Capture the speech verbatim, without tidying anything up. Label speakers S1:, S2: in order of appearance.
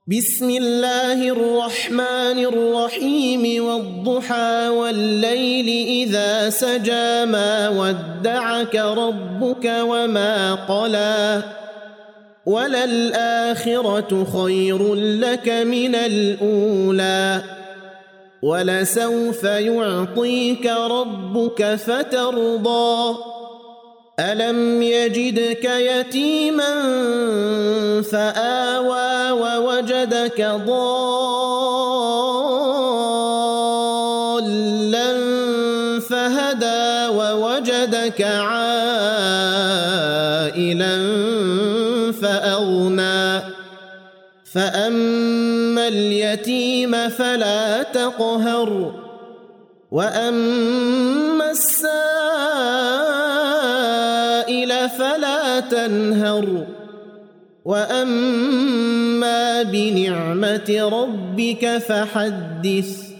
S1: بسم الله الرحمن الرحيم والضحى والليل إذا سجى ما ودعك ربك وما قلى وللآخرة خير لك من الأولى ولسوف يعطيك ربك فترضى ألم يجدك يتيما فآوى ووجدك ضالا فهدى ووجدك عائلا فأغنى فأما اليتيم فلا تقهر وأما السائل فلا تنهر وأما بنعمة ربك فحدث.